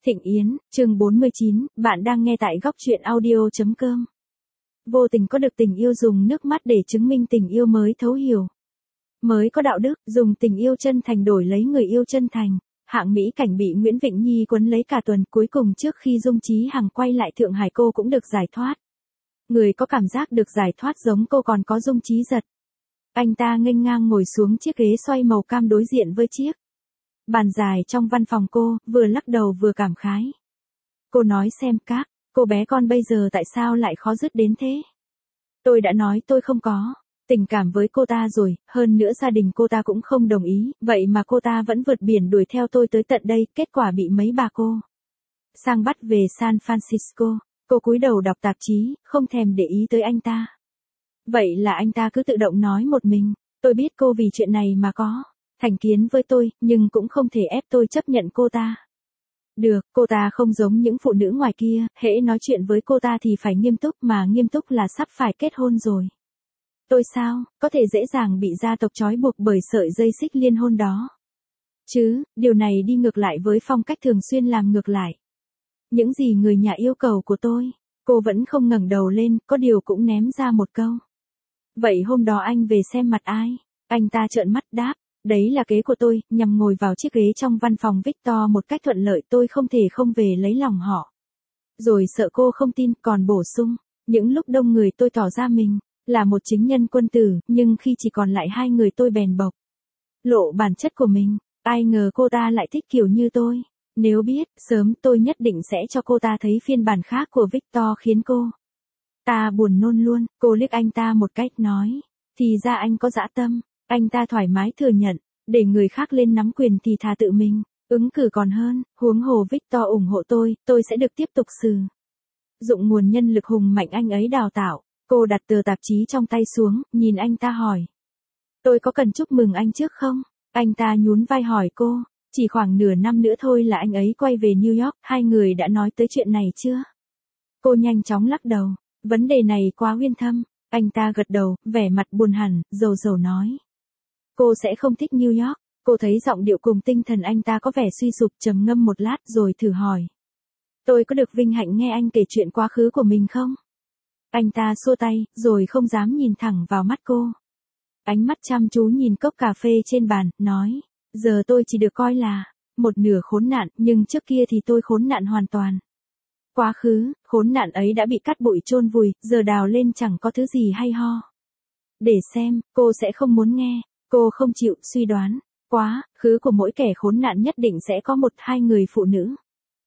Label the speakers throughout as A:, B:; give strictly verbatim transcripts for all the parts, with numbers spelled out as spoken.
A: Thịnh Yến, chương bốn mươi chín, bạn đang nghe tại góc truyện audio.com. Vô tình có được tình yêu dùng nước mắt để chứng minh tình yêu mới thấu hiểu. Mới có đạo đức, dùng tình yêu chân thành đổi lấy người yêu chân thành. Hạng mỹ cảnh bị Nguyễn Vịnh Nhi quấn lấy cả tuần, cuối cùng trước khi Dung Chí Hằng quay lại Thượng Hải cô cũng được giải thoát. Người có cảm giác được giải thoát giống cô còn có Dung Chí Giật. Anh ta nghênh ngang ngồi xuống chiếc ghế xoay màu cam đối diện với chiếc bàn dài trong văn phòng cô, vừa lắc đầu vừa cảm khái. Cô nói xem các, cô bé con bây giờ tại sao lại khó dứt đến thế? Tôi đã nói tôi không có tình cảm với cô ta rồi, hơn nữa gia đình cô ta cũng không đồng ý, vậy mà cô ta vẫn vượt biển đuổi theo tôi tới tận đây, kết quả bị mấy bà cô sang bắt về San Francisco. Cô cúi đầu đọc tạp chí, không thèm để ý tới anh ta. Vậy là anh ta cứ tự động nói một mình, tôi biết cô vì chuyện này mà có thành kiến với tôi, nhưng cũng không thể ép tôi chấp nhận cô ta. Được, cô ta không giống những phụ nữ ngoài kia, hễ nói chuyện với cô ta thì phải nghiêm túc, mà nghiêm túc là sắp phải kết hôn rồi. Tôi sao, có thể dễ dàng bị gia tộc trói buộc bởi sợi dây xích liên hôn đó. Chứ, điều này đi ngược lại với phong cách thường xuyên làm ngược lại. Những gì người nhà yêu cầu của tôi, cô vẫn không ngẩng đầu lên, có điều cũng ném ra một câu. Vậy hôm đó anh về xem mặt ai? Anh ta trợn mắt đáp. Đấy là kế của tôi, nhằm ngồi vào chiếc ghế trong văn phòng Victor một cách thuận lợi, tôi không thể không về lấy lòng họ. Rồi sợ cô không tin, còn bổ sung, những lúc đông người tôi tỏ ra mình là một chính nhân quân tử, nhưng khi chỉ còn lại hai người tôi bèn bộc lộ bản chất của mình. Ai ngờ cô ta lại thích kiểu như tôi. Nếu biết, sớm tôi nhất định sẽ cho cô ta thấy phiên bản khác của Victor khiến cô ta buồn nôn luôn. Cô liếc anh ta một cách nói, thì ra anh có dã tâm. Anh ta thoải mái thừa nhận, để người khác lên nắm quyền thì thà tự mình ứng cử còn hơn, huống hồ Victor ủng hộ tôi, tôi sẽ được tiếp tục sử dụng nguồn nhân lực hùng mạnh anh ấy đào tạo. Cô đặt tờ tạp chí trong tay xuống, nhìn anh ta hỏi. Tôi có cần chúc mừng anh trước không? Anh ta nhún vai hỏi cô, chỉ khoảng nửa năm nữa thôi là anh ấy quay về New York, hai người đã nói tới chuyện này chưa? Cô nhanh chóng lắc đầu, vấn đề này quá uyên thâm. Anh ta gật đầu, vẻ mặt buồn hẳn, dầu dầu nói. Cô sẽ không thích New York. Cô thấy giọng điệu cùng tinh thần anh ta có vẻ suy sụp, trầm ngâm một lát rồi thử hỏi. Tôi có được vinh hạnh nghe anh kể chuyện quá khứ của mình không? Anh ta xua tay, rồi không dám nhìn thẳng vào mắt cô. Ánh mắt chăm chú nhìn cốc cà phê trên bàn, nói. Giờ tôi chỉ được coi là một nửa khốn nạn, nhưng trước kia thì tôi khốn nạn hoàn toàn. Quá khứ, khốn nạn ấy đã bị cát bụi chôn vùi, giờ đào lên chẳng có thứ gì hay ho để xem, cô sẽ không muốn nghe. Cô không chịu, suy đoán. Quá khứ của mỗi kẻ khốn nạn nhất định sẽ có một hai người phụ nữ.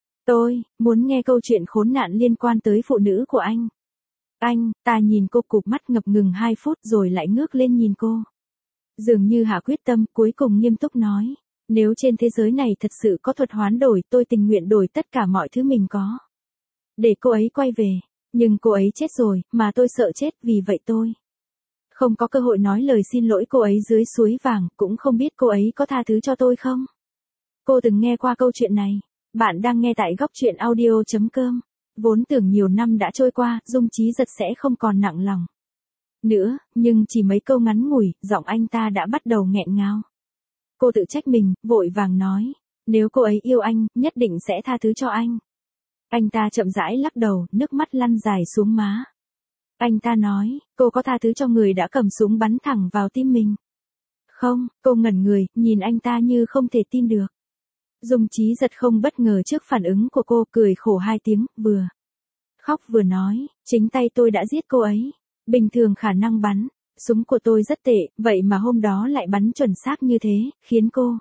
A: Tôi muốn nghe câu chuyện khốn nạn liên quan tới phụ nữ của anh. Anh, ta nhìn cô cụp mắt ngập ngừng hai phút rồi lại ngước lên nhìn cô. Dường như hạ quyết tâm, cuối cùng nghiêm túc nói. Nếu trên thế giới này thật sự có thuật hoán đổi, tôi tình nguyện đổi tất cả mọi thứ mình có để cô ấy quay về. Nhưng cô ấy chết rồi, mà tôi sợ chết, vì vậy tôi không có cơ hội nói lời xin lỗi cô ấy dưới suối vàng, cũng không biết cô ấy có tha thứ cho tôi không. Cô từng nghe qua câu chuyện này. Bạn đang nghe tại góc truyện audio.com. Vốn tưởng nhiều năm đã trôi qua, Dung Chí Giật sẽ không còn nặng lòng nữa, nhưng chỉ mấy câu ngắn ngủi, giọng anh ta đã bắt đầu nghẹn ngào. Cô tự trách mình, vội vàng nói. Nếu cô ấy yêu anh, nhất định sẽ tha thứ cho anh. Anh ta chậm rãi lắc đầu, nước mắt lăn dài xuống má. Anh ta nói, cô có tha thứ cho người đã cầm súng bắn thẳng vào tim mình? Không, cô ngẩn người, nhìn anh ta như không thể tin được. Dung Chí Giật không bất ngờ trước phản ứng của cô, cười khổ hai tiếng, vừa khóc vừa nói, chính tay tôi đã giết cô ấy. Bình thường khả năng bắn súng của tôi rất tệ, vậy mà hôm đó lại bắn chuẩn xác như thế, khiến cô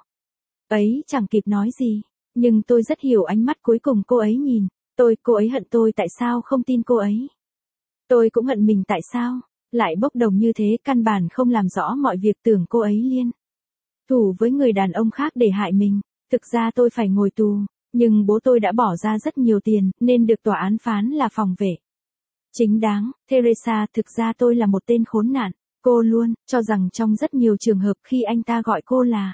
A: ấy chẳng kịp nói gì. Nhưng tôi rất hiểu ánh mắt cuối cùng cô ấy nhìn tôi, cô ấy hận tôi tại sao không tin cô ấy. Tôi cũng hận mình tại sao lại bốc đồng như thế, căn bản không làm rõ mọi việc, tưởng cô ấy liên thủ với người đàn ông khác để hại mình. Thực ra tôi phải ngồi tù, nhưng bố tôi đã bỏ ra rất nhiều tiền, nên được tòa án phán là phòng vệ chính đáng. Teresa, thực ra tôi là một tên khốn nạn. Cô luôn cho rằng trong rất nhiều trường hợp khi anh ta gọi cô là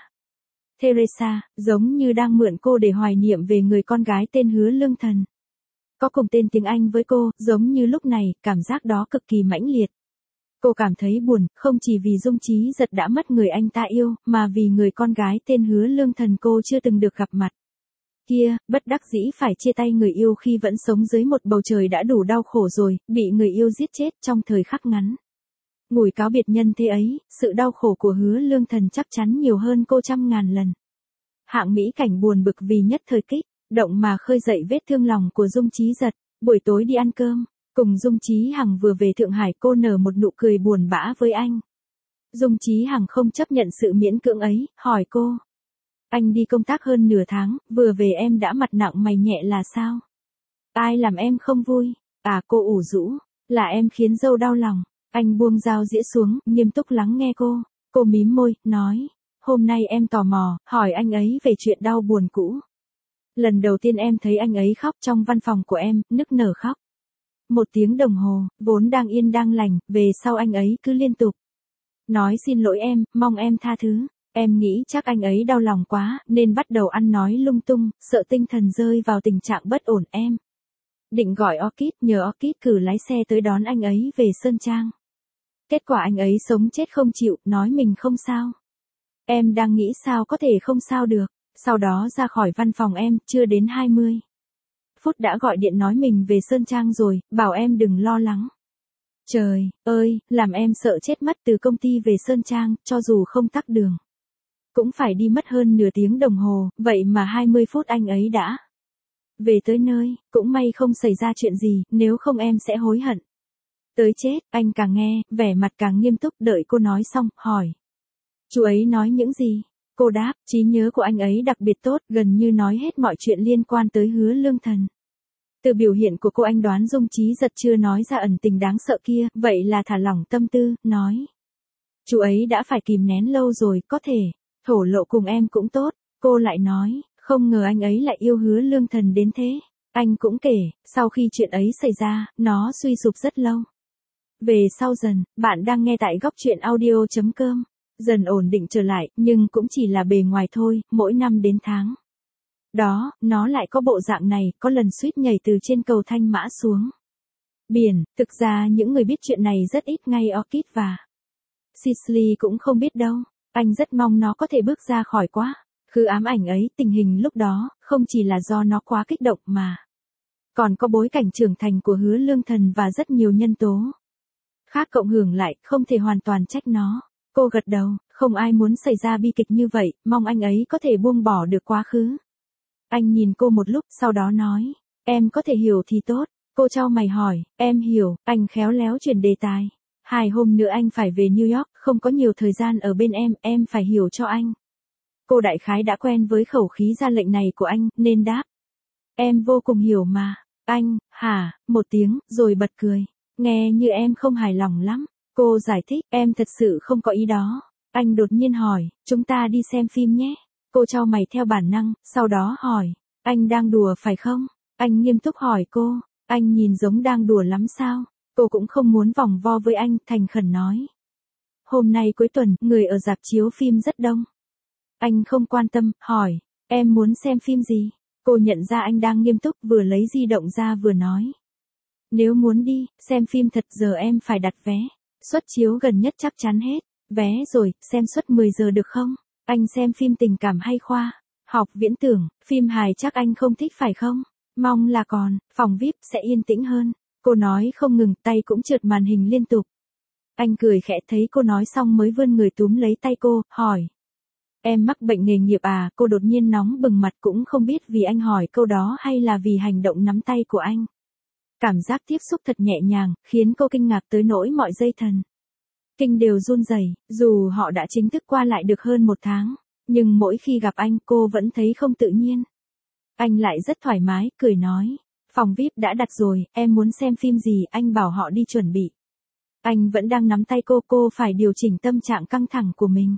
A: Teresa, giống như đang mượn cô để hoài niệm về người con gái tên Hứa Lương Thần có cùng tên tiếng Anh với cô, giống như lúc này, cảm giác đó cực kỳ mãnh liệt. Cô cảm thấy buồn, không chỉ vì Dung Chí Giật đã mất người anh ta yêu, mà vì người con gái tên Hứa Lương Thần cô chưa từng được gặp mặt. kia, bất đắc dĩ phải chia tay người yêu khi vẫn sống dưới một bầu trời đã đủ đau khổ rồi, bị người yêu giết chết trong thời khắc ngắn ngủi cáo biệt nhân thế ấy, sự đau khổ của Hứa Lương Thần chắc chắn nhiều hơn cô trăm ngàn lần. Hạng mỹ cảnh buồn bực vì nhất thời kích động mà khơi dậy vết thương lòng của Dung Chí Giật. Buổi tối đi ăn cơm, cùng Dung Chí Hằng vừa về Thượng Hải, cô nở một nụ cười buồn bã với anh. Dung Chí Hằng không chấp nhận sự miễn cưỡng ấy, hỏi cô. Anh đi công tác hơn nửa tháng, vừa về em đã mặt nặng mày nhẹ là sao? Ai làm em không vui? À, cô ủ rũ, là em khiến dâu đau lòng. Anh buông dao dĩa xuống, nghiêm túc lắng nghe cô. Cô mím môi, nói. Hôm nay em tò mò, hỏi anh ấy về chuyện đau buồn cũ. Lần đầu tiên em thấy anh ấy khóc trong văn phòng của em, nức nở khóc. Một tiếng đồng hồ, vốn đang yên đang lành, về sau anh ấy cứ liên tục nói xin lỗi em, mong em tha thứ. Em nghĩ chắc anh ấy đau lòng quá, nên bắt đầu ăn nói lung tung, sợ tinh thần rơi vào tình trạng bất ổn em. Định gọi Orchid, nhờ Orchid cử lái xe tới đón anh ấy về Sơn Trang. Kết quả anh ấy sống chết không chịu, nói mình không sao. Em đang nghĩ sao có thể không sao được. Sau đó ra khỏi văn phòng em, chưa đến hai mươi phút đã gọi điện nói mình về Sơn Trang rồi, bảo em đừng lo lắng. Trời ơi, làm em sợ chết mất. Từ công ty về Sơn Trang, cho dù không tắc đường, cũng phải đi mất hơn nửa tiếng đồng hồ, vậy mà hai mươi phút anh ấy đã về tới nơi. Cũng may không xảy ra chuyện gì, nếu không em sẽ hối hận tới chết. Anh càng nghe, vẻ mặt càng nghiêm túc. Đợi cô nói xong, hỏi. Chú ấy nói những gì? Cô đáp, trí nhớ của anh ấy đặc biệt tốt, gần như nói hết mọi chuyện liên quan tới Hứa Lương Thần. Từ biểu hiện của cô anh đoán Dung Chí Giật chưa nói ra ẩn tình đáng sợ kia, vậy là thả lỏng tâm tư, nói. Chú ấy đã phải kìm nén lâu rồi, có thể thổ lộ cùng em cũng tốt. Cô lại nói, không ngờ anh ấy lại yêu Hứa Lương Thần đến thế. Anh cũng kể, sau khi chuyện ấy xảy ra, nó suy sụp rất lâu. Về sau dần, bạn đang nghe tại góc truyện audio chấm com. Dần ổn định trở lại, nhưng cũng chỉ là bề ngoài thôi, mỗi năm đến tháng đó, nó lại có bộ dạng này, có lần suýt nhảy từ trên cầu Thanh Mã xuống biển. Thực ra những người biết chuyện này rất ít, ngay Orchid và Sisley cũng không biết đâu. Anh rất mong nó có thể bước ra khỏi quá khứ ám ảnh ấy. Tình hình lúc đó, không chỉ là do nó quá kích động mà còn có bối cảnh trưởng thành của Hứa Lương Thần và rất nhiều nhân tố khác cộng hưởng lại, không thể hoàn toàn trách nó. Cô gật đầu, không ai muốn xảy ra bi kịch như vậy, mong anh ấy có thể buông bỏ được quá khứ. Anh nhìn cô một lúc, sau đó nói, em có thể hiểu thì tốt. Cô chau mày hỏi, em hiểu. Anh khéo léo chuyển đề tài. Hai hôm nữa anh phải về New York, không có nhiều thời gian ở bên em, em phải hiểu cho anh. Cô đại khái đã quen với khẩu khí ra lệnh này của anh, nên đáp. Em vô cùng hiểu mà. Anh, hả, một tiếng, rồi bật cười. Nghe như em không hài lòng lắm. Cô giải thích, em thật sự không có ý đó. Anh đột nhiên hỏi, chúng ta đi xem phim nhé. Cô chau mày theo bản năng, sau đó hỏi, anh đang đùa phải không? Anh nghiêm túc hỏi cô, anh nhìn giống đang đùa lắm sao? Cô cũng không muốn vòng vo với anh, thành khẩn nói. Hôm nay cuối tuần, người ở rạp chiếu phim rất đông. Anh không quan tâm, hỏi, em muốn xem phim gì? Cô nhận ra anh đang nghiêm túc, vừa lấy di động ra vừa nói. Nếu muốn đi, xem phim thật giờ em phải đặt vé. Suất chiếu gần nhất chắc chắn hết. Vé rồi, xem suất mười giờ được không? Anh xem phim tình cảm hay khoa học viễn tưởng, phim hài chắc anh không thích phải không? Mong là còn, phòng vi ai pi sẽ yên tĩnh hơn. Cô nói không ngừng, tay cũng trượt màn hình liên tục. Anh cười khẽ, thấy cô nói xong mới vươn người túm lấy tay cô, hỏi. Em mắc bệnh nghề nghiệp à? Cô đột nhiên nóng bừng mặt, cũng không biết vì anh hỏi câu đó hay là vì hành động nắm tay của anh. Cảm giác tiếp xúc thật nhẹ nhàng, khiến cô kinh ngạc tới nỗi mọi dây thần kinh đều run rẩy. Dù họ đã chính thức qua lại được hơn một tháng, nhưng mỗi khi gặp anh, cô vẫn thấy không tự nhiên. Anh lại rất thoải mái, cười nói, phòng vi ai pi đã đặt rồi, em muốn xem phim gì, anh bảo họ đi chuẩn bị. Anh vẫn đang nắm tay cô, cô phải điều chỉnh tâm trạng căng thẳng của mình.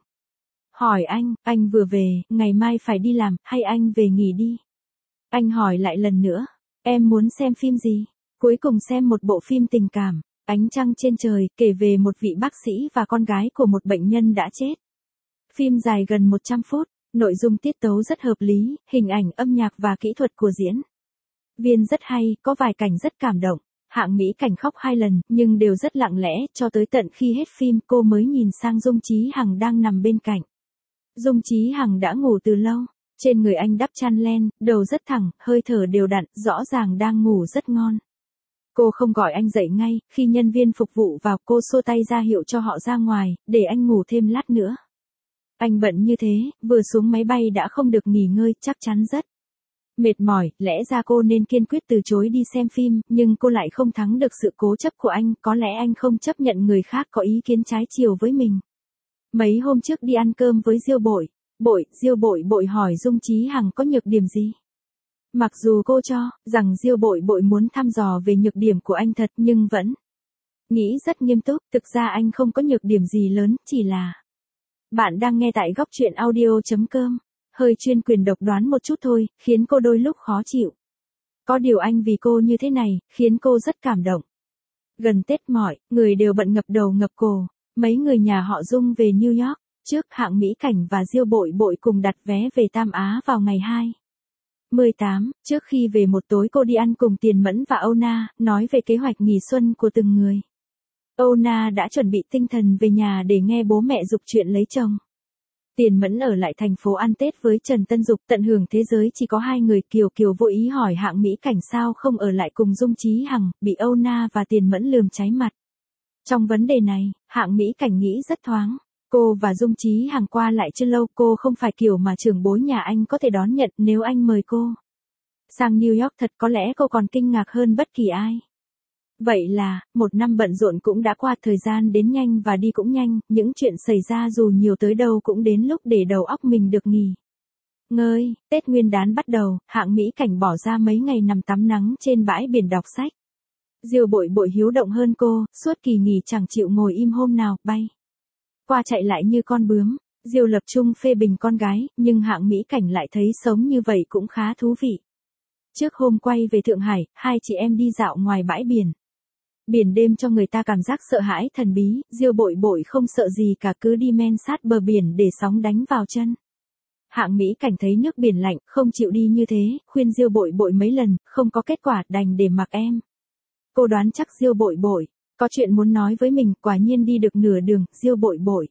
A: Hỏi anh, anh vừa về, ngày mai phải đi làm, hay anh về nghỉ đi? Anh hỏi lại lần nữa, em muốn xem phim gì? Cuối cùng xem một bộ phim tình cảm, Ánh trăng trên trời, kể về một vị bác sĩ và con gái của một bệnh nhân đã chết. Phim dài gần một trăm phút, nội dung tiết tấu rất hợp lý, hình ảnh, âm nhạc và kỹ thuật của diễn viên rất hay, có vài cảnh rất cảm động. Hạng mỹ cảnh khóc hai lần, nhưng đều rất lặng lẽ, cho tới tận khi hết phim cô mới nhìn sang Dung Chí Hằng đang nằm bên cạnh. Dung Chí Hằng đã ngủ từ lâu. Trên người anh đắp chăn len, đầu rất thẳng, hơi thở đều đặn, rõ ràng đang ngủ rất ngon. Cô không gọi anh dậy ngay, khi nhân viên phục vụ vào cô xua tay ra hiệu cho họ ra ngoài, để anh ngủ thêm lát nữa. Anh bận như thế, vừa xuống máy bay đã không được nghỉ ngơi, chắc chắn rất mệt mỏi, lẽ ra cô nên kiên quyết từ chối đi xem phim, nhưng cô lại không thắng được sự cố chấp của anh, có lẽ anh không chấp nhận người khác có ý kiến trái chiều với mình. Mấy hôm trước đi ăn cơm với Diêu Bội, Bội, Diêu Bội Bội hỏi Dung Chí Hằng có nhược điểm gì. Mặc dù cô cho rằng Diêu Bội Bội muốn thăm dò về nhược điểm của anh thật nhưng vẫn nghĩ rất nghiêm túc, thực ra anh không có nhược điểm gì lớn, chỉ là... Bạn đang nghe tại góc truyện audio chấm com. Hơi chuyên quyền độc đoán một chút thôi, khiến cô đôi lúc khó chịu. Có điều anh vì cô như thế này, khiến cô rất cảm động. Gần Tết mọi người đều bận ngập đầu ngập cổ. Mấy người nhà họ Dung về New York. Trước Hạng Mỹ Cảnh và Diêu Bội Bội cùng đặt vé về Tam Á vào ngày hai mươi tám. Trước khi về một tối cô đi ăn cùng Tiền Mẫn và Âu Na, nói về kế hoạch nghỉ xuân của từng người. Âu Na đã chuẩn bị tinh thần về nhà để nghe bố mẹ giục chuyện lấy chồng. Tiền Mẫn ở lại thành phố ăn Tết với Trần Tân Dục, tận hưởng thế giới chỉ có hai người. Kiều Kiều vô ý hỏi Hạng Mỹ Cảnh sao không ở lại cùng Dung Chí Hằng, bị Âu Na và Tiền Mẫn lườm cháy mặt. Trong vấn đề này, Hạng Mỹ Cảnh nghĩ rất thoáng. Cô và Dung Chí Hằng qua lại chưa lâu, cô không phải kiểu mà trưởng bối nhà anh có thể đón nhận. Nếu anh mời cô sang New York thật có lẽ cô còn kinh ngạc hơn bất kỳ ai. Vậy là, một năm bận rộn cũng đã qua, thời gian đến nhanh và đi cũng nhanh, những chuyện xảy ra dù nhiều tới đâu cũng đến lúc để đầu óc mình được nghỉ ngơi. Tết Nguyên đán bắt đầu, Hạng Mỹ Cảnh bỏ ra mấy ngày nằm tắm nắng trên bãi biển đọc sách. Diêu Bội Bội hiếu động hơn cô, suốt kỳ nghỉ chẳng chịu ngồi im, hôm nào bay qua chạy lại như con bướm. Diêu Lập Trung phê bình con gái, nhưng Hạng Mỹ Cảnh lại thấy sống như vậy cũng khá thú vị. Trước hôm quay về Thượng Hải, hai chị em đi dạo ngoài bãi biển. Biển đêm cho người ta cảm giác sợ hãi thần bí, Diêu Bội Bội không sợ gì cả, cứ đi men sát bờ biển để sóng đánh vào chân. Hạng Mỹ Cảnh thấy nước biển lạnh, không chịu đi như thế, khuyên Diêu Bội Bội mấy lần, không có kết quả, đành để mặc em. Cô đoán chắc Diêu Bội Bội có chuyện muốn nói với mình, quả nhiên đi được nửa đường, Diêu Bội Bội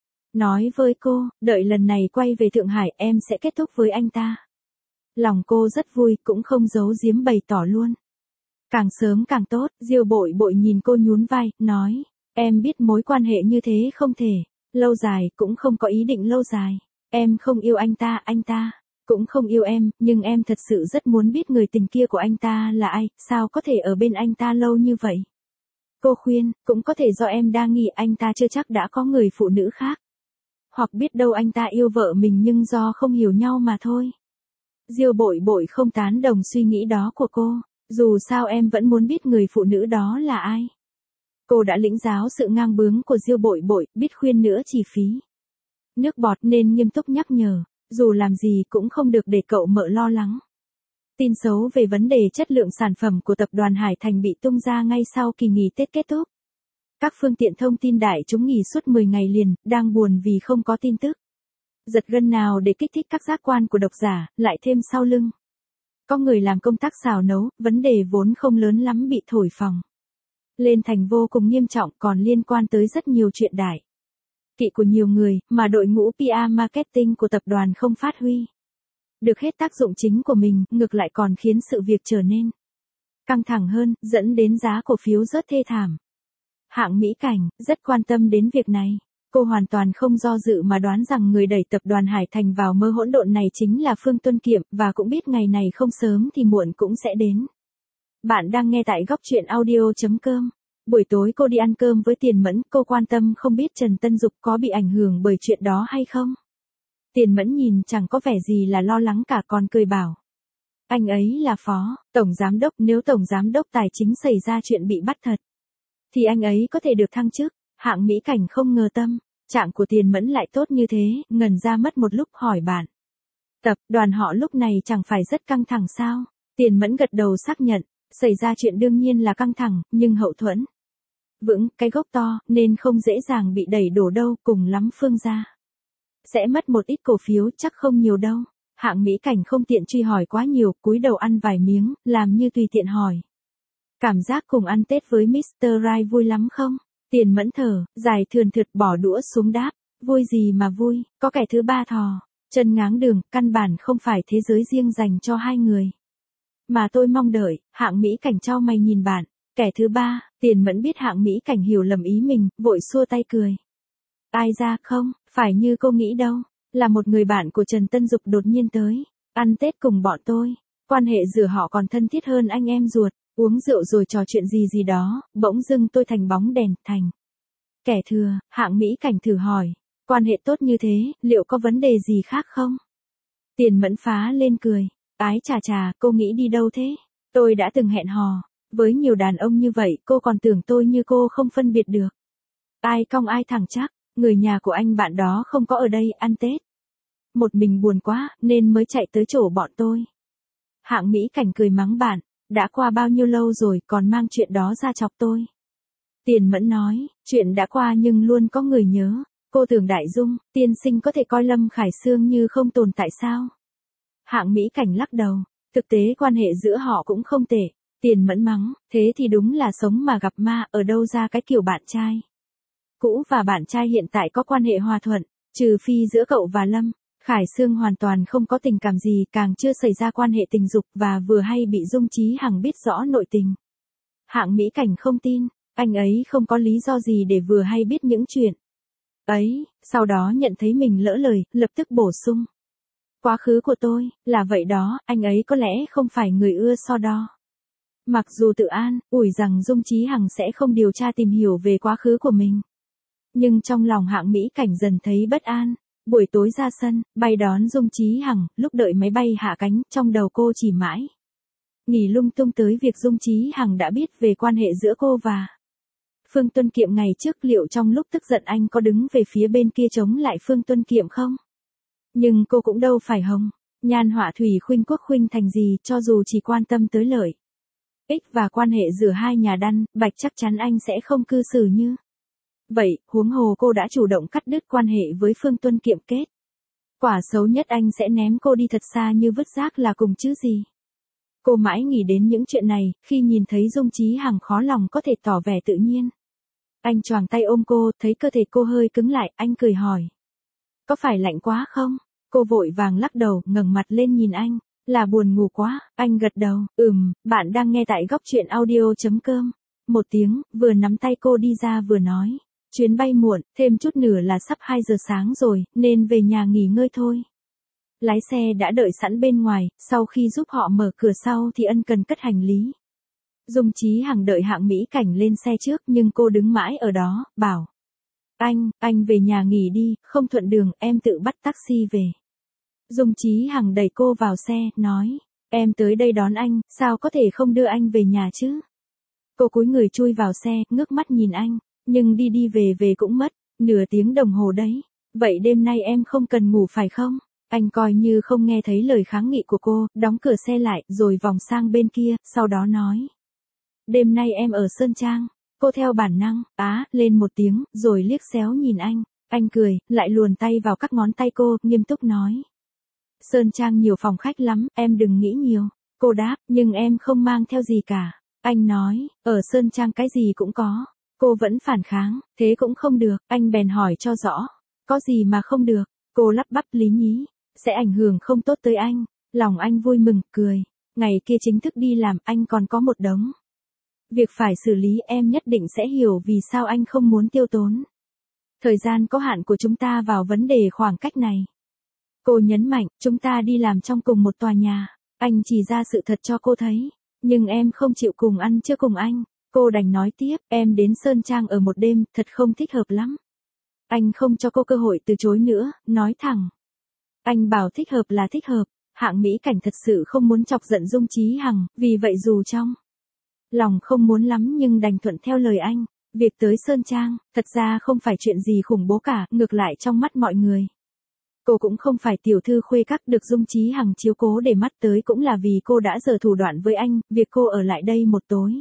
A: nói với cô, đợi lần này quay về Thượng Hải em sẽ kết thúc với anh ta. Lòng cô rất vui, cũng không giấu giếm bày tỏ luôn. Càng sớm càng tốt. Diêu Bội Bội nhìn cô nhún vai, nói, em biết mối quan hệ như thế không thể lâu dài, cũng không có ý định lâu dài. Em không yêu anh ta, anh ta cũng không yêu em, nhưng em thật sự rất muốn biết người tình kia của anh ta là ai, sao có thể ở bên anh ta lâu như vậy. Cô khuyên, cũng có thể do em đang nghĩ anh ta chưa chắc đã có người phụ nữ khác. Hoặc biết đâu anh ta yêu vợ mình nhưng do không hiểu nhau mà thôi. Diêu Bội Bội không tán đồng suy nghĩ đó của cô. Dù sao em vẫn muốn biết người phụ nữ đó là ai. Cô đã lĩnh giáo sự ngang bướng của Diêu Bội Bội, biết khuyên nữa chỉ phí nước bọt nên nghiêm túc nhắc nhở, dù làm gì cũng không được để cậu mợ lo lắng. Tin xấu về vấn đề chất lượng sản phẩm của tập đoàn Hải Thành bị tung ra ngay sau kỳ nghỉ Tết kết thúc. Các phương tiện thông tin đại chúng nghỉ suốt mười ngày liền, đang buồn vì không có tin tức giật gân nào để kích thích các giác quan của độc giả, lại thêm sau lưng có người làm công tác xào nấu, vấn đề vốn không lớn lắm bị thổi phồng lên thành vô cùng nghiêm trọng, còn liên quan tới rất nhiều chuyện đại kỵ của nhiều người, mà đội ngũ pê e marketing của tập đoàn không phát huy được hết tác dụng chính của mình, ngược lại còn khiến sự việc trở nên căng thẳng hơn, dẫn đến giá cổ phiếu rớt thê thảm. Hạng Mỹ Cảnh rất quan tâm đến việc này. Cô hoàn toàn không do dự mà đoán rằng người đẩy tập đoàn Hải Thành vào mơ hỗn độn này chính là Phương Tuân Kiệm, và cũng biết ngày này không sớm thì muộn cũng sẽ đến. Bạn đang nghe tại góc truyện audio chấm com. Buổi tối cô đi ăn cơm với Tiền Mẫn, cô quan tâm không biết Trần Tân Dục có bị ảnh hưởng bởi chuyện đó hay không. Tiền Mẫn nhìn chẳng có vẻ gì là lo lắng cả, còn cười bảo. Anh ấy là phó tổng giám đốc, nếu tổng giám đốc tài chính xảy ra chuyện bị bắt thật, thì anh ấy có thể được thăng chức. Hạng Mỹ Cảnh không ngờ tâm trạng của Tiền Mẫn lại tốt như thế, ngần ra mất một lúc hỏi bạn. Tập đoàn họ lúc này chẳng phải rất căng thẳng sao? Tiền Mẫn gật đầu xác nhận, xảy ra chuyện đương nhiên là căng thẳng, nhưng hậu thuẫn vững, cái gốc to, nên không dễ dàng bị đẩy đổ đâu, cùng lắm Phương gia sẽ mất một ít cổ phiếu, chắc không nhiều đâu. Hạng Mỹ Cảnh không tiện truy hỏi quá nhiều, cúi đầu ăn vài miếng, làm như tùy tiện hỏi. Cảm giác cùng ăn Tết với mít tơ Right vui lắm không? Tiền Mẫn thở dài thườn thượt bỏ đũa xuống đáp, vui gì mà vui, có kẻ thứ ba thò Chân ngáng đường, căn bản không phải thế giới riêng dành cho hai người. Mà tôi mong đợi, Hạng Mỹ Cảnh chau mày nhìn bạn. Kẻ thứ ba, Tiền Mẫn biết Hạng Mỹ Cảnh hiểu lầm ý mình, vội xua tay cười. Ai ra không, phải như cô nghĩ đâu, là một người bạn của Trần Tân Dục đột nhiên tới, ăn Tết cùng bọn tôi, quan hệ giữa họ còn thân thiết hơn anh em ruột, uống rượu rồi trò chuyện gì gì đó, bỗng dưng tôi thành bóng đèn, thành kẻ thừa. Hạng Mỹ Cảnh thử hỏi, quan hệ tốt như thế, liệu có vấn đề gì khác không? Tiền Mẫn phá lên cười, ái chà chà, cô nghĩ đi đâu thế? Tôi đã từng hẹn hò với nhiều đàn ông như vậy, cô còn tưởng tôi như cô không phân biệt được. Ai cong ai thẳng chắc, người nhà của anh bạn đó không có ở đây ăn Tết. Một mình buồn quá, nên mới chạy tới chỗ bọn tôi. Hạng Mỹ Cảnh cười mắng bạn, đã qua bao nhiêu lâu rồi còn mang chuyện đó ra chọc tôi. Tiền Mẫn nói, chuyện đã qua nhưng luôn có người nhớ. Cô tưởng Đại Dung, tiên sinh có thể coi Lâm Khải Sương như không tồn tại sao? Hạng Mỹ Cảnh lắc đầu, thực tế quan hệ giữa họ cũng không tệ. Tiền Mẫn mắng, thế thì đúng là sống mà gặp ma, ở đâu ra cái kiểu bạn trai cũ và bạn trai hiện tại có quan hệ hòa thuận, trừ phi giữa cậu và Lâm Khải Sương hoàn toàn không có tình cảm gì, càng chưa xảy ra quan hệ tình dục và vừa hay bị Dung Chí Hằng biết rõ nội tình. Hạng Mỹ Cảnh không tin, anh ấy không có lý do gì để vừa hay biết những chuyện ấy, sau đó nhận thấy mình lỡ lời, lập tức bổ sung. Quá khứ của tôi, là vậy đó, anh ấy có lẽ không phải người ưa so đo. Mặc dù tự an, ủi rằng Dung Chí Hằng sẽ không điều tra tìm hiểu về quá khứ của mình. Nhưng trong lòng Hạng Mỹ Cảnh dần thấy bất an. Buổi tối ra sân, bay đón Dung Chí Hằng, lúc đợi máy bay hạ cánh, trong đầu cô chỉ mãi nghĩ lung tung tới việc Dung Chí Hằng đã biết về quan hệ giữa cô và Phương Tuân Kiệm ngày trước, liệu trong lúc tức giận anh có đứng về phía bên kia chống lại Phương Tuân Kiệm không? Nhưng cô cũng đâu phải hồng nhan họa thủy khuynh quốc khuynh thành gì, cho dù chỉ quan tâm tới lợi ích và quan hệ giữa hai nhà Đan, Bạch, chắc chắn anh sẽ không cư xử như vậy, huống hồ cô đã chủ động cắt đứt quan hệ với Phương Tuân Kiệm, kết quả xấu nhất anh sẽ ném cô đi thật xa như vứt rác là cùng chứ gì. Cô mãi nghĩ đến những chuyện này, khi nhìn thấy Dung Chí Hằng khó lòng có thể tỏ vẻ tự nhiên. Anh choàng tay ôm cô, thấy cơ thể cô hơi cứng lại, anh cười hỏi. Có phải lạnh quá không? Cô vội vàng lắc đầu, ngẩng mặt lên nhìn anh. Là buồn ngủ quá, anh gật đầu, ừm, bạn đang nghe tại góc truyện audio.com. Một tiếng, vừa nắm tay cô đi ra vừa nói. Chuyến bay muộn, thêm chút nữa là sắp hai giờ sáng rồi, nên về nhà nghỉ ngơi thôi. Lái xe đã đợi sẵn bên ngoài, sau khi giúp họ mở cửa sau thì ân cần cất hành lý. Dung Chí Hằng đợi Hạng Mỹ Cảnh lên xe trước nhưng cô đứng mãi ở đó, bảo. Anh, anh về nhà nghỉ đi, không thuận đường, em tự bắt taxi về. Dung Chí Hằng đẩy cô vào xe, nói. Em tới đây đón anh, sao có thể không đưa anh về nhà chứ? Cô cúi người chui vào xe, ngước mắt nhìn anh. Nhưng đi đi về về cũng mất, nửa tiếng đồng hồ đấy. Vậy đêm nay em không cần ngủ phải không? Anh coi như không nghe thấy lời kháng nghị của cô, đóng cửa xe lại, rồi vòng sang bên kia, sau đó nói. Đêm nay em ở Sơn Trang. Cô theo bản năng, á, lên một tiếng, rồi liếc xéo nhìn anh. Anh cười, lại luồn tay vào các ngón tay cô, nghiêm túc nói. Sơn Trang nhiều phòng khách lắm, em đừng nghĩ nhiều. Cô đáp, nhưng em không mang theo gì cả. Anh nói, ở Sơn Trang cái gì cũng có. Cô vẫn phản kháng, thế cũng không được, anh bèn hỏi cho rõ. Có gì mà không được? Cô lắp bắp lý nhí. Sẽ ảnh hưởng không tốt tới anh. Lòng anh vui mừng, cười. Ngày kia chính thức đi làm, anh còn có một đống việc phải xử lý, em nhất định sẽ hiểu vì sao anh không muốn tiêu tốn thời gian có hạn của chúng ta vào vấn đề khoảng cách này. Cô nhấn mạnh, chúng ta đi làm trong cùng một tòa nhà. Anh chỉ ra sự thật cho cô thấy. Nhưng em không chịu cùng ăn trưa cùng anh. Cô đành nói tiếp, em đến Sơn Trang ở một đêm, thật không thích hợp lắm. Anh không cho cô cơ hội từ chối nữa, nói thẳng. Anh bảo thích hợp là thích hợp. Hạng Mỹ Cảnh thật sự không muốn chọc giận Dung Chí Hằng, vì vậy dù trong lòng không muốn lắm nhưng đành thuận theo lời anh. Việc tới Sơn Trang, thật ra không phải chuyện gì khủng bố cả, ngược lại trong mắt mọi người. Cô cũng không phải tiểu thư khuê các được Dung Chí Hằng chiếu cố để mắt tới, cũng là vì cô đã giở thủ đoạn với anh, việc cô ở lại đây một tối.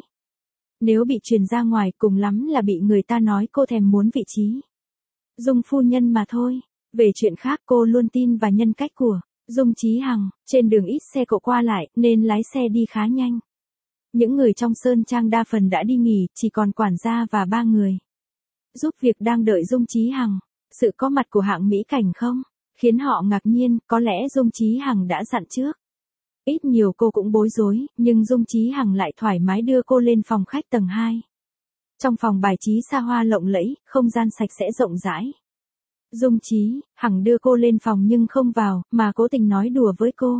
A: Nếu bị truyền ra ngoài, cùng lắm là bị người ta nói cô thèm muốn vị trí Dung phu nhân mà thôi. Về chuyện khác, cô luôn tin vào nhân cách của Dung Chí Hằng. Trên đường ít xe cộ qua lại, nên lái xe đi khá nhanh. Những người trong Sơn Trang đa phần đã đi nghỉ, chỉ còn quản gia và ba người giúp việc đang đợi Dung Chí Hằng. Sự có mặt của Hạng Mỹ Cảnh không Khiến họ ngạc nhiên, có lẽ Dung Chí Hằng đã dặn trước. Ít nhiều cô cũng bối rối, nhưng Dung Chí Hằng lại thoải mái đưa cô lên phòng khách tầng hai. Trong phòng bài trí xa hoa lộng lẫy, không gian sạch sẽ rộng rãi. Dung Chí Hằng đưa cô lên phòng nhưng không vào, mà cố tình nói đùa với cô.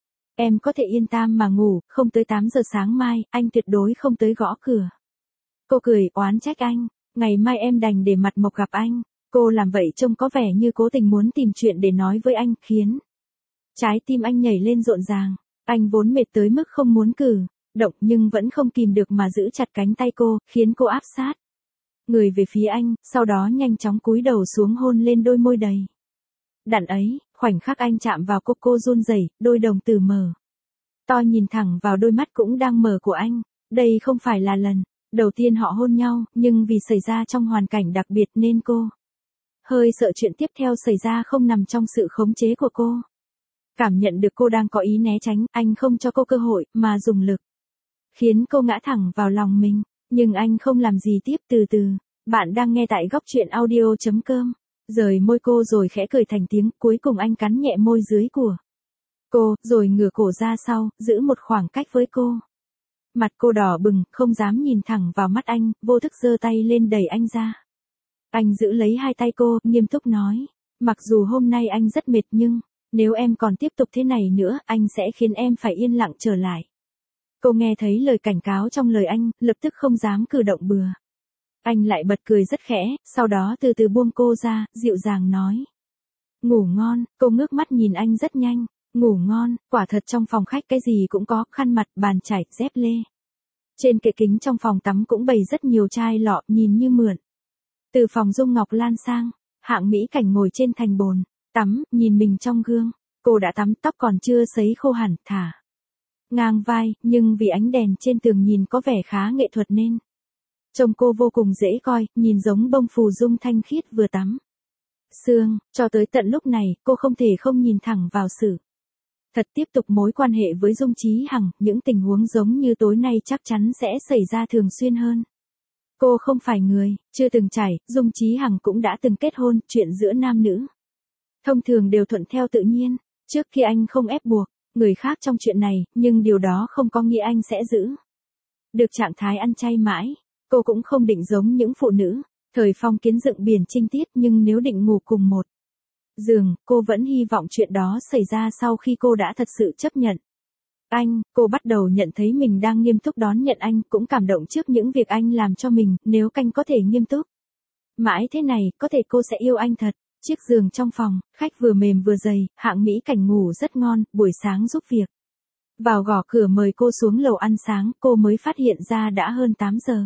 A: Em có thể yên tâm mà ngủ, không tới tám giờ sáng mai, anh tuyệt đối không tới gõ cửa. Cô cười oán trách anh, ngày mai em đành để mặt mộc gặp anh. Cô làm vậy trông có vẻ như cố tình muốn tìm chuyện để nói với anh, khiến trái tim anh nhảy lên rộn ràng. Anh vốn mệt tới mức không muốn cử động nhưng vẫn không kìm được mà giữ chặt cánh tay cô, khiến cô áp sát người về phía anh, sau đó nhanh chóng cúi đầu xuống hôn lên đôi môi đầy đặn ấy. Khoảnh khắc anh chạm vào cô, cô run rẩy, đôi đồng tử mở to nhìn thẳng vào đôi mắt cũng đang mở của anh. Đây không phải là lần đầu tiên họ hôn nhau, nhưng vì xảy ra trong hoàn cảnh đặc biệt nên cô hơi sợ chuyện tiếp theo xảy ra không nằm trong sự khống chế của cô. Cảm nhận được cô đang có ý né tránh, anh không cho cô cơ hội, mà dùng lực khiến cô ngã thẳng vào lòng mình. Nhưng anh không làm gì tiếp. Từ từ, bạn đang nghe tại góc truyện audio chấm com. Rời môi cô rồi khẽ cười thành tiếng, cuối cùng anh cắn nhẹ môi dưới của cô, rồi ngửa cổ ra sau, giữ một khoảng cách với cô. Mặt cô đỏ bừng, không dám nhìn thẳng vào mắt anh, vô thức giơ tay lên đẩy anh ra. Anh giữ lấy hai tay cô, nghiêm túc nói, mặc dù hôm nay anh rất mệt nhưng, nếu em còn tiếp tục thế này nữa, anh sẽ khiến em phải yên lặng trở lại. Cô nghe thấy lời cảnh cáo trong lời anh, lập tức không dám cử động bừa. Anh lại bật cười rất khẽ, sau đó từ từ buông cô ra, dịu dàng nói. Ngủ ngon. Cô ngước mắt nhìn anh rất nhanh. Ngủ ngon. Quả thật trong phòng khách cái gì cũng có, khăn mặt, bàn chải, dép lê. Trên kệ kính trong phòng tắm cũng bày rất nhiều chai lọ, nhìn như mượn từ phòng Dung Ngọc Lan sang. Hạng Mỹ Cảnh ngồi trên thành bồn tắm, nhìn mình trong gương. Cô đã tắm, tóc còn chưa sấy khô hẳn, thả ngang vai, nhưng vì ánh đèn trên tường nhìn có vẻ khá nghệ thuật nên trông cô vô cùng dễ coi, nhìn giống bông phù dung thanh khiết vừa tắm sương. Cho tới tận lúc này, cô không thể không nhìn thẳng vào sự thật tiếp tục mối quan hệ với Dung Chí Hằng. Những tình huống giống như tối nay chắc chắn sẽ xảy ra thường xuyên hơn. Cô không phải người chưa từng trải, Dung Chí Hằng cũng đã từng kết hôn, chuyện giữa nam nữ thông thường đều thuận theo tự nhiên. Trước khi anh không ép buộc người khác trong chuyện này, nhưng điều đó không có nghĩa anh sẽ giữ được trạng thái ăn chay mãi. Cô cũng không định giống những phụ nữ thời phong kiến dựng biển trinh tiết, nhưng nếu định ngủ cùng một giường, cô vẫn hy vọng chuyện đó xảy ra sau khi cô đã thật sự chấp nhận anh. Cô bắt đầu nhận thấy mình đang nghiêm túc đón nhận anh, cũng cảm động trước những việc anh làm cho mình. Nếu anh có thể nghiêm túc mãi thế này, có thể cô sẽ yêu anh thật. Chiếc giường trong phòng khách vừa mềm vừa dày, Hạng Mỹ Cảnh ngủ rất ngon. Buổi sáng giúp việc vào gõ cửa mời cô xuống lầu ăn sáng, cô mới phát hiện ra đã hơn tám giờ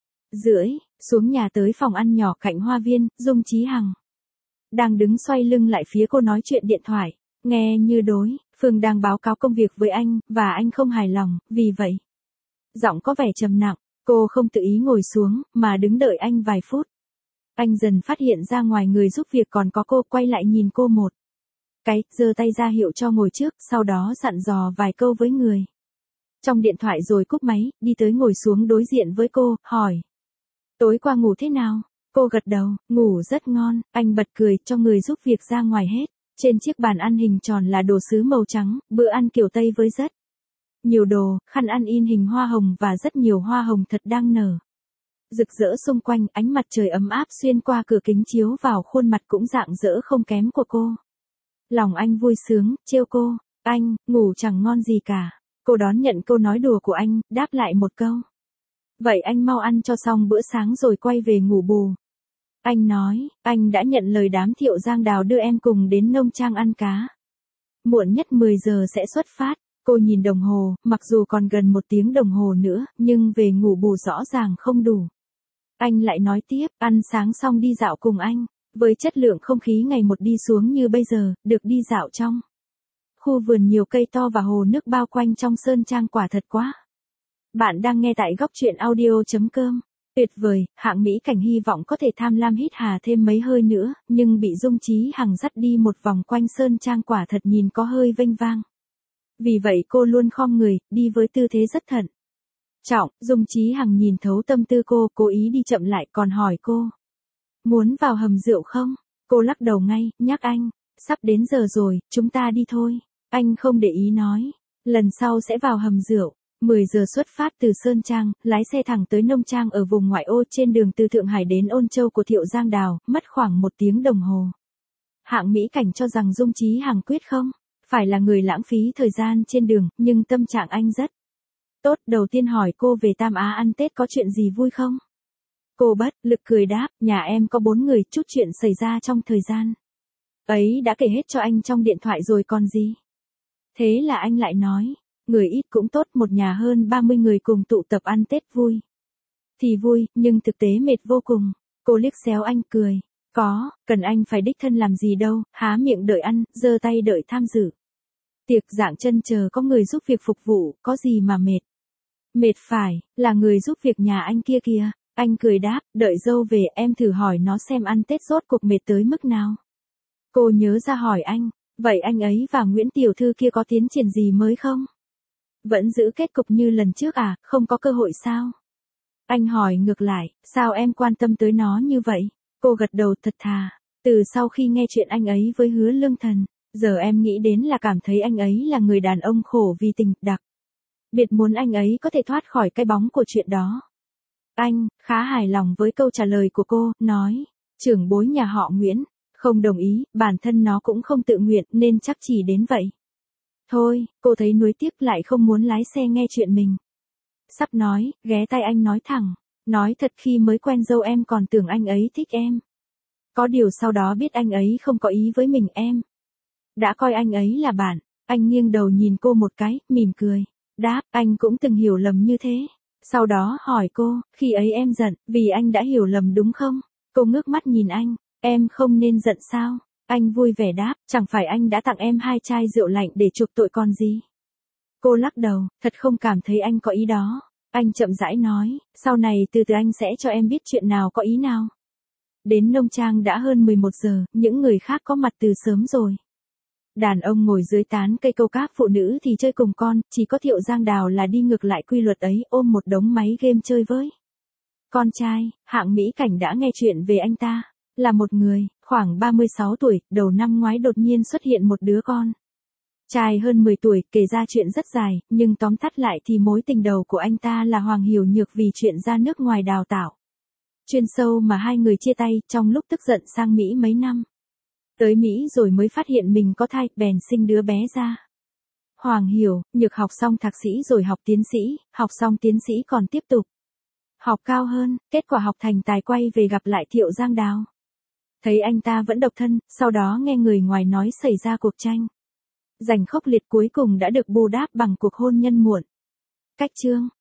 A: rưỡi. Xuống nhà tới phòng ăn nhỏ cạnh hoa viên, Dung Chí Hằng đang đứng xoay lưng lại phía cô nói chuyện điện thoại. Nghe như đối phương đang báo cáo công việc với anh, và anh không hài lòng, vì vậy giọng có vẻ trầm nặng. Cô không tự ý ngồi xuống, mà đứng đợi anh vài phút. Anh dần phát hiện ra ngoài người giúp việc còn có cô, quay lại nhìn cô một cái, giơ tay ra hiệu cho ngồi trước, sau đó dặn dò vài câu với người trong điện thoại rồi cúp máy, đi tới ngồi xuống đối diện với cô, hỏi. Tối qua ngủ thế nào? Cô gật đầu, ngủ rất ngon. Anh bật cười, cho người giúp việc ra ngoài hết. Trên chiếc bàn ăn hình tròn là đồ sứ màu trắng, bữa ăn kiểu Tây với rất nhiều đồ, khăn ăn in hình hoa hồng và rất nhiều hoa hồng thật đang nở rực rỡ xung quanh. Ánh mặt trời ấm áp xuyên qua cửa kính chiếu vào khuôn mặt cũng rạng rỡ không kém của cô. Lòng anh vui sướng, trêu cô. Anh, ngủ chẳng ngon gì cả. Cô đón nhận câu nói đùa của anh, đáp lại một câu. Vậy anh mau ăn cho xong bữa sáng rồi quay về ngủ bù. Anh nói, anh đã nhận lời đám Thiệu Giang Đào đưa em cùng đến nông trang ăn cá. Muộn nhất mười giờ sẽ xuất phát. Cô nhìn đồng hồ, mặc dù còn gần một tiếng đồng hồ nữa, nhưng về ngủ bù rõ ràng không đủ. Anh lại nói tiếp, ăn sáng xong đi dạo cùng anh. Với chất lượng không khí ngày một đi xuống như bây giờ, được đi dạo trong khu vườn nhiều cây to và hồ nước bao quanh trong sơn trang quả thật quá. Bạn đang nghe tại góc truyện audio chấm com. Tuyệt vời. Hạng Mỹ Cảnh hy vọng có thể tham lam hít hà thêm mấy hơi nữa, nhưng bị Dung Chí Hằng dắt đi một vòng quanh sơn trang quả thật nhìn có hơi vênh vang. Vì vậy cô luôn khom người, đi với tư thế rất thận trọng. Dung Chí Hằng nhìn thấu tâm tư cô, cố ý đi chậm lại, còn hỏi cô. Muốn vào hầm rượu không? Cô lắc đầu ngay, nhắc anh. Sắp đến giờ rồi, chúng ta đi thôi. Anh không để ý nói. Lần sau sẽ vào hầm rượu. mười giờ xuất phát từ Sơn Trang, lái xe thẳng tới nông trang ở vùng ngoại ô trên đường từ Thượng Hải đến Ôn Châu của Thiệu Giang Đào, mất khoảng một tiếng đồng hồ. Hạng Mỹ Cảnh cho rằng Dung Chí Hằng quyết không phải là người lãng phí thời gian trên đường, nhưng tâm trạng anh rất tốt. Đầu tiên hỏi cô về Tam Á ăn Tết có chuyện gì vui không? Cô bất lực cười đáp, nhà em có bốn người, chút chuyện xảy ra trong thời gian ấy đã kể hết cho anh trong điện thoại rồi còn gì. Thế là anh lại nói, người ít cũng tốt, một nhà hơn ba mươi người cùng tụ tập ăn Tết vui. Thì vui, nhưng thực tế mệt vô cùng. Cô liếc xéo anh cười. Có, cần anh phải đích thân làm gì đâu, há miệng đợi ăn, giơ tay đợi tham dự. Tiệc dạng chân chờ có người giúp việc phục vụ, có gì mà mệt. Mệt phải, là người giúp việc nhà anh kia kìa. Anh cười đáp, đợi dâu về em thử hỏi nó xem ăn Tết rốt cuộc mệt tới mức nào. Cô nhớ ra hỏi anh, vậy anh ấy và Nguyễn Tiểu Thư kia có tiến triển gì mới không? Vẫn giữ kết cục như lần trước à, không có cơ hội sao? Anh hỏi ngược lại, sao em quan tâm tới nó như vậy? Cô gật đầu thật thà, từ sau khi nghe chuyện anh ấy với Hứa Lương Thần, giờ em nghĩ đến là cảm thấy anh ấy là người đàn ông khổ vì tình, đặc biệt muốn anh ấy có thể thoát khỏi cái bóng của chuyện đó. Anh, khá hài lòng với câu trả lời của cô, nói, trưởng bối nhà họ Nguyễn, không đồng ý, bản thân nó cũng không tự nguyện nên chắc chỉ đến vậy. Thôi, cô thấy nuối tiếc lại không muốn lái xe nghe chuyện mình. Sắp nói, ghé tay anh nói thẳng, nói thật khi mới quen dâu em còn tưởng anh ấy thích em. Có điều sau đó biết anh ấy không có ý với mình em. Đã coi anh ấy là bạn, anh nghiêng đầu nhìn cô một cái, mỉm cười, đáp, anh cũng từng hiểu lầm như thế. Sau đó hỏi cô, khi ấy em giận, vì anh đã hiểu lầm đúng không? Cô ngước mắt nhìn anh, em không nên giận sao? Anh vui vẻ đáp, chẳng phải anh đã tặng em hai chai rượu lạnh để chuộc tội còn gì? Cô lắc đầu, thật không cảm thấy anh có ý đó. Anh chậm rãi nói, sau này từ từ anh sẽ cho em biết chuyện nào có ý nào. Đến nông trang đã hơn mười một giờ, những người khác có mặt từ sớm rồi. Đàn ông ngồi dưới tán cây câu cá, phụ nữ thì chơi cùng con, chỉ có Thiệu Giang Đào là đi ngược lại quy luật ấy, ôm một đống máy game chơi với con trai. Hạng Mỹ Cảnh đã nghe chuyện về anh ta, là một người, khoảng ba mươi sáu tuổi, đầu năm ngoái đột nhiên xuất hiện một đứa con trai hơn mười tuổi, kể ra chuyện rất dài, nhưng tóm tắt lại thì mối tình đầu của anh ta là Hoàng Hiểu Nhược vì chuyện ra nước ngoài đào tạo chuyên sâu mà hai người chia tay trong lúc tức giận sang Mỹ mấy năm. Tới Mỹ rồi mới phát hiện mình có thai, bèn sinh đứa bé ra. Hoàng Hiểu Nhược học xong thạc sĩ rồi học tiến sĩ, học xong tiến sĩ còn tiếp tục học cao hơn, kết quả học thành tài quay về gặp lại Thiệu Giang Đào. Thấy anh ta vẫn độc thân, sau đó nghe người ngoài nói xảy ra cuộc tranh giành khốc liệt cuối cùng đã được bù đắp bằng cuộc hôn nhân muộn cách chương.